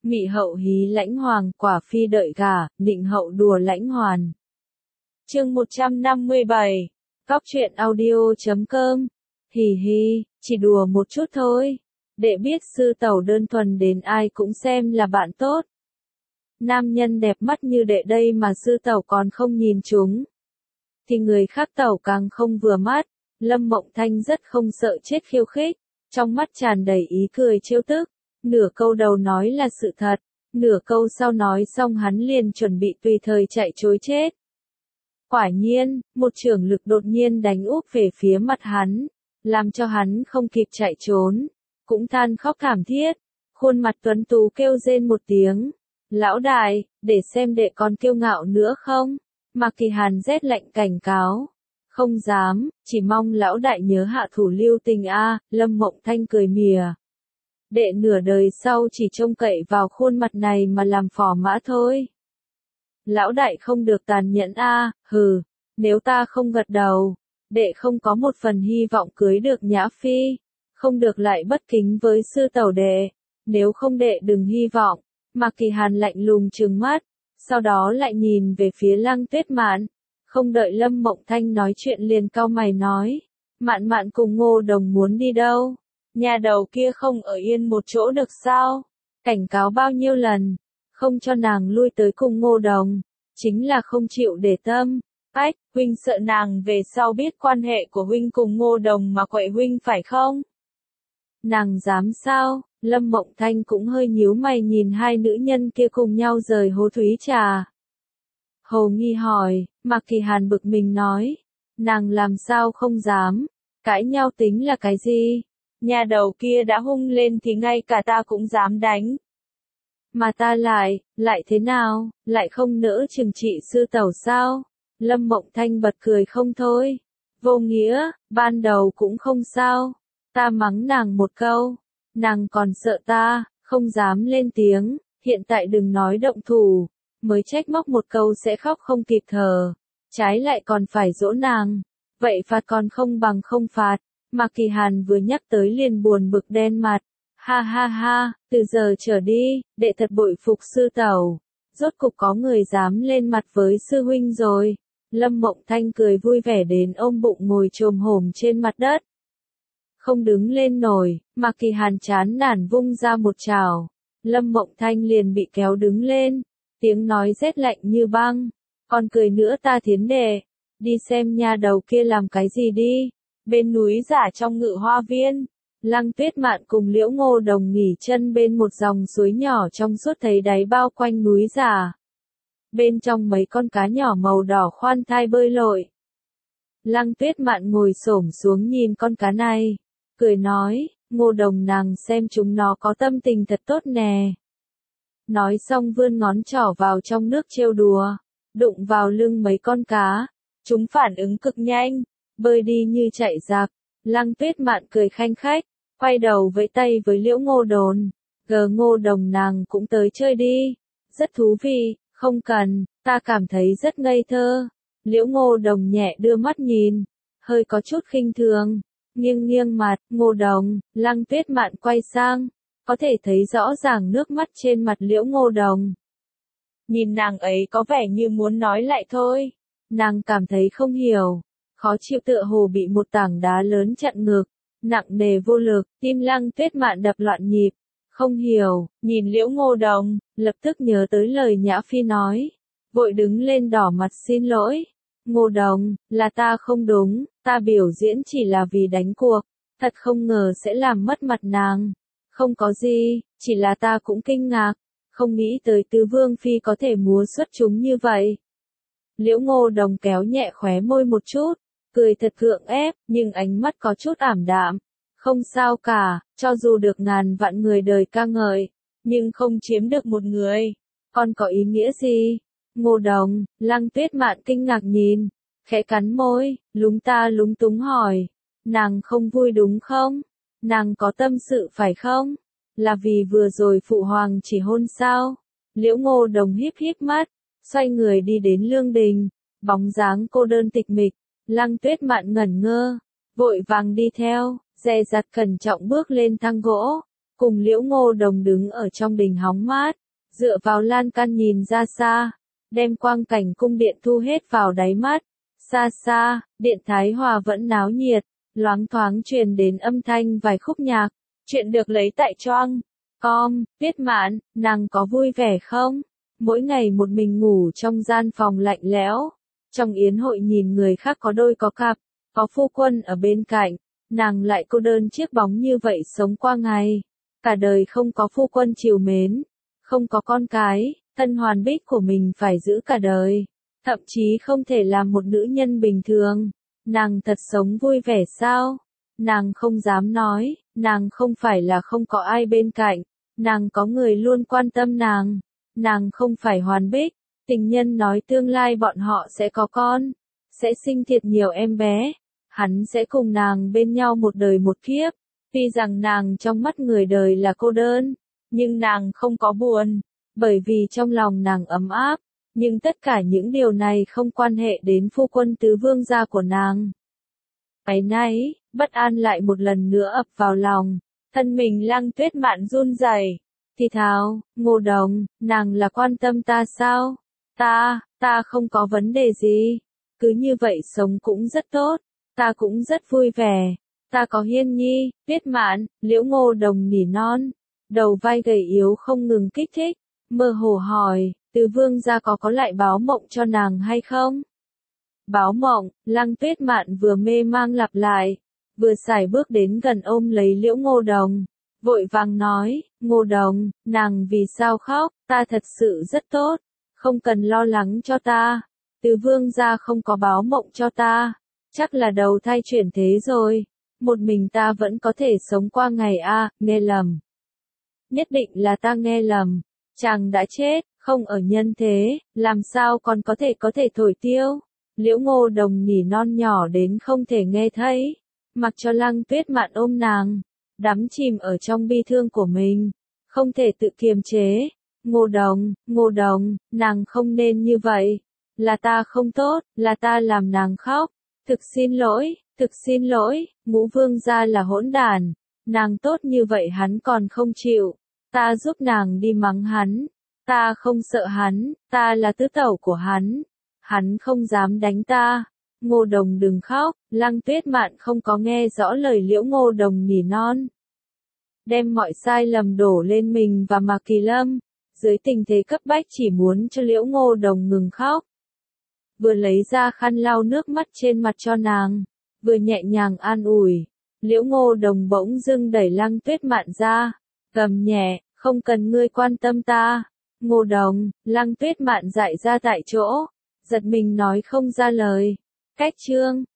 Mị hậu hí lãnh hoàng, quả phi đợi gả, nịnh hậu đùa lãnh hoàn. Chương 157. Cóc truyện audio.com. Hì hì, chỉ đùa một chút thôi. Đệ biết sư tẩu đơn thuần đến ai cũng xem là bạn tốt. Nam nhân đẹp mắt như đệ đây mà sư tẩu còn không nhìn chúng, thì người khác tẩu càng không vừa mắt. Lâm Mộng Thanh rất không sợ chết khiêu khích, trong mắt tràn đầy ý cười trêu tức. Nửa câu đầu nói là sự thật, nửa câu sau nói xong hắn liền chuẩn bị tùy thời chạy trối chết. Quả nhiên, một chưởng lực đột nhiên đánh úp về phía mặt hắn, làm cho hắn không kịp chạy trốn, cũng than khóc thảm thiết. Khuôn mặt tuấn tú kêu rên một tiếng. Lão đại, để xem đệ còn kiêu ngạo nữa không? Mạc Kỳ Hàn rét lạnh cảnh cáo. Không dám, chỉ mong lão đại nhớ hạ thủ lưu tình a. Lâm Mộng Thanh cười mỉa. Đệ nửa đời sau chỉ trông cậy vào khuôn mặt này mà làm phò mã thôi. Lão đại không được tàn nhẫn a. Hừ, nếu ta không gật đầu, đệ không có một phần hy vọng cưới được Nhã Phi, không được lại bất kính với sư tẩu đệ, nếu không đệ đừng hy vọng. Mạc Kỳ Hàn lạnh lùng trừng mắt, sau đó lại nhìn về phía Lăng Tuyết Mạn, không đợi Lâm Mộng Thanh nói chuyện liền cau mày nói, Mạn Mạn cùng Ngô Đồng muốn đi đâu? Nhà đầu kia không ở yên một chỗ được sao? Cảnh cáo bao nhiêu lần, không cho nàng lui tới cùng Ngô Đồng, chính là không chịu để tâm. Ách, huynh sợ nàng về sau biết quan hệ của huynh cùng Ngô Đồng mà quậy huynh phải không? Nàng dám sao? Lâm Mộng Thanh cũng hơi nhíu mày nhìn hai nữ nhân kia cùng nhau rời hố thúy trà. Hồ Nghi hỏi, Mạc Kỳ Hàn bực mình nói, nàng làm sao không dám, cãi nhau tính là cái gì? Nhà đầu kia đã hung lên thì ngay cả ta cũng dám đánh. Mà ta lại thế nào, lại không nỡ trừng trị sư tẩu sao? Lâm Mộng Thanh bật cười không thôi. Vô nghĩa, ban đầu cũng không sao, ta mắng nàng một câu, nàng còn sợ ta, không dám lên tiếng, hiện tại đừng nói động thủ, mới trách móc một câu sẽ khóc không kịp thở, trái lại còn phải dỗ nàng, vậy phạt còn không bằng không phạt. Mạc Kỳ Hàn vừa nhắc tới liền buồn bực đen mặt, ha ha ha, từ giờ trở đi, đệ thật bội phục sư tẩu, rốt cục có người dám lên mặt với sư huynh rồi. Lâm Mộng Thanh cười vui vẻ đến ôm bụng ngồi chồm hổm trên mặt đất. Không đứng lên nổi, Mạc Kỳ Hàn chán nản vung ra một chảo. Lâm Mộng Thanh liền bị kéo đứng lên, tiếng nói rét lạnh như băng. Còn cười nữa ta Thiến đệ, đi xem nha đầu kia làm cái gì đi. Bên núi giả trong Ngự Hoa Viên, Lăng Tuyết Mạn cùng Liễu Ngô Đồng nghỉ chân bên một dòng suối nhỏ trong suốt thấy đáy bao quanh núi giả. Bên trong mấy con cá nhỏ màu đỏ khoan thai bơi lội. Lăng Tuyết Mạn ngồi xổm xuống nhìn con cá này, cười nói, Ngô Đồng nàng xem chúng nó có tâm tình thật tốt nè. Nói xong vươn ngón trỏ vào trong nước trêu đùa, đụng vào lưng mấy con cá, chúng phản ứng cực nhanh, bơi đi như chạy giặc. Lăng Tuyết Mạn cười khanh khách, quay đầu vẫy tay với Liễu Ngô Đồn, Ngô Đồng nàng cũng tới chơi đi, rất thú vị. Không cần, ta cảm thấy rất ngây thơ. Liễu Ngô Đồng nhẹ đưa mắt nhìn, hơi có chút khinh thường, nghiêng nghiêng mặt. Ngô Đồng, Lăng Tuyết Mạn quay sang, có thể thấy rõ ràng nước mắt trên mặt Liễu Ngô Đồng. Nhìn nàng ấy có vẻ như muốn nói lại thôi. Nàng cảm thấy không hiểu, khó chịu tựa hồ bị một tảng đá lớn chặn ngực, nặng nề vô lực, tim Lăng Tuyết Mạn đập loạn nhịp. Không hiểu, nhìn Liễu Ngô Đồng, lập tức nhớ tới lời Nhã Phi nói, vội đứng lên đỏ mặt xin lỗi. Ngô Đồng, là ta không đúng, ta biểu diễn chỉ là vì đánh cuộc, thật không ngờ sẽ làm mất mặt nàng. Không có gì, chỉ là ta cũng kinh ngạc, không nghĩ tới Tứ Vương Phi có thể múa xuất chúng như vậy. Liễu Ngô Đồng kéo nhẹ khóe môi một chút, cười thật gượng ép, nhưng ánh mắt có chút ảm đạm. Không sao cả, cho dù được ngàn vạn người đời ca ngợi, nhưng không chiếm được một người, còn có ý nghĩa gì? Ngô Đồng, Lăng Tuyết Mạn kinh ngạc nhìn, khẽ cắn môi, lúng túng hỏi, nàng không vui đúng không? Nàng có tâm sự phải không? Là vì vừa rồi phụ hoàng chỉ hôn sao? Liễu Ngô Đồng híp híp mắt, xoay người đi đến lương đình, bóng dáng cô đơn tịch mịch. Lăng Tuyết Mạn ngẩn ngơ, vội vàng đi theo, dè dặt cẩn trọng bước lên thang gỗ, cùng Liễu Ngô Đồng đứng ở trong đình hóng mát, dựa vào lan can nhìn ra xa, đem quang cảnh cung điện thu hết vào đáy mắt. Xa xa, điện Thái Hòa vẫn náo nhiệt, loáng thoáng truyền đến âm thanh vài khúc nhạc. Chuyện được lấy tại Choang.com, Tuyết Mạn, nàng có vui vẻ không? Mỗi ngày một mình ngủ trong gian phòng lạnh lẽo, trong yến hội nhìn người khác có đôi có cặp, có phu quân ở bên cạnh, nàng lại cô đơn chiếc bóng như vậy sống qua ngày. Cả đời không có phu quân trìu mến, không có con cái, tân hoàn bích của mình phải giữ cả đời, thậm chí không thể làm một nữ nhân bình thường. Nàng thật sống vui vẻ sao? Nàng không dám nói, nàng không phải là không có ai bên cạnh, nàng có người luôn quan tâm nàng. Nàng không phải Hoàn Bích, tình nhân nói tương lai bọn họ sẽ có con, sẽ sinh thiệt nhiều em bé, hắn sẽ cùng nàng bên nhau một đời một kiếp. Tuy rằng nàng trong mắt người đời là cô đơn, nhưng nàng không có buồn, bởi vì trong lòng nàng ấm áp. Nhưng tất cả những điều này không quan hệ đến phu quân tứ vương gia của nàng. Áy náy, bất an lại một lần nữa ập vào lòng, thân mình Lăng Tuyết Mạn run rẩy, thì thào, Ngô Đồng, nàng là quan tâm ta sao? Ta không có vấn đề gì, cứ như vậy sống cũng rất tốt, ta cũng rất vui vẻ, ta có Hiên Nhi. Tuyết Mạn, Liễu Ngô Đồng nỉ non, đầu vai gầy yếu không ngừng kích thích, mơ hồ hỏi, Tứ vương gia có lại báo mộng cho nàng hay không? Báo mộng, Lăng Tuyết Mạn vừa mê mang lặp lại, vừa sải bước đến gần ôm lấy Liễu Ngô Đồng, vội vàng nói, Ngô Đồng, nàng vì sao khóc, ta thật sự rất tốt, không cần lo lắng cho ta, Tứ vương gia không có báo mộng cho ta, chắc là đầu thai chuyển thế rồi, một mình ta vẫn có thể sống qua ngày a. Nghe lầm. Nhất định là ta nghe lầm, chàng đã chết, không ở nhân thế, làm sao còn có thể thổi tiêu. Liễu Ngô Đồng nỉ non nhỏ đến không thể nghe thấy, mặc cho Lăng Tuyết Mạn ôm nàng, đắm chìm ở trong bi thương của mình, không thể tự kiềm chế. Ngô Đồng, nàng không nên như vậy, là ta không tốt, là ta làm nàng khóc, thực xin lỗi, Ngũ vương gia là hỗn đản, nàng tốt như vậy hắn còn không chịu, ta giúp nàng đi mắng hắn, ta không sợ hắn, ta là tứ tẩu của hắn không dám đánh ta. Ngô Đồng đừng khóc, Lăng Tuyết Mạn không có nghe rõ lời Liễu Ngô Đồng nỉ non. Đem mọi sai lầm đổ lên mình và Mạc Kỳ Lâm, dưới tình thế cấp bách chỉ muốn cho Liễu Ngô Đồng ngừng khóc. Vừa lấy ra khăn lau nước mắt trên mặt cho nàng, vừa nhẹ nhàng an ủi, Liễu Ngô Đồng bỗng dưng đẩy Lăng Tuyết Mạn ra, gầm nhẹ, không cần ngươi quan tâm ta. Ngô Đồng, Lăng Tuyết Mạn dại ra tại chỗ, giật mình nói không ra lời. Cách chương